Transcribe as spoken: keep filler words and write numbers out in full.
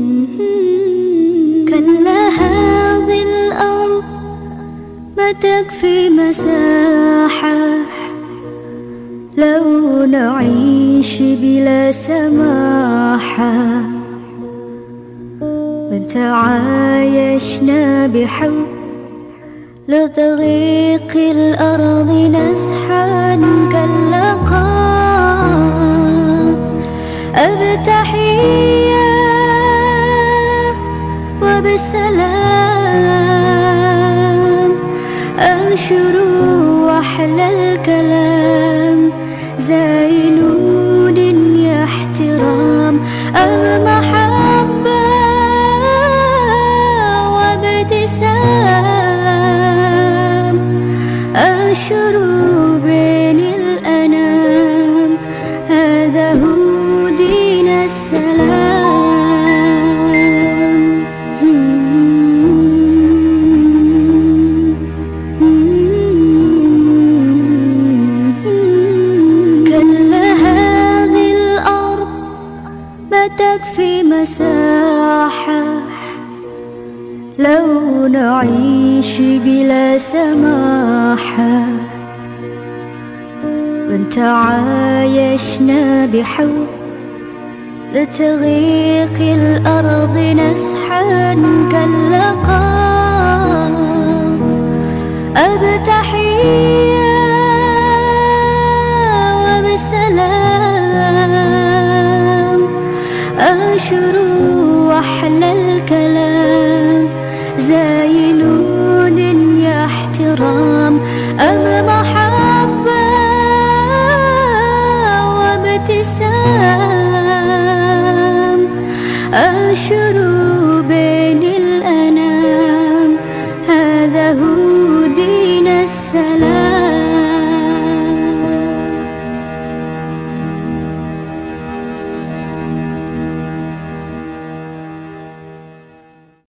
كلا هذه الأرض ما تكفي مساحة لو نعيش بلا سماحة، من تعايشنا بحب لتضيق الأرض نسحا كاللقاء أبتحية وبالسلام أنشر وأحلى الكلام زايلون يا احترام أم محبة وابتسام أنشر بين الأنام هذا هو دين السلام. تكفي مساحة لو نعيش بلا سماحة، من تعايشنا بحب لتضيق الأرض نسحا كاللقاء أبتحية وبالسلام أنشر وأحلى الكلام زايلون يا احترام أم محبة وابتسام أنشر بين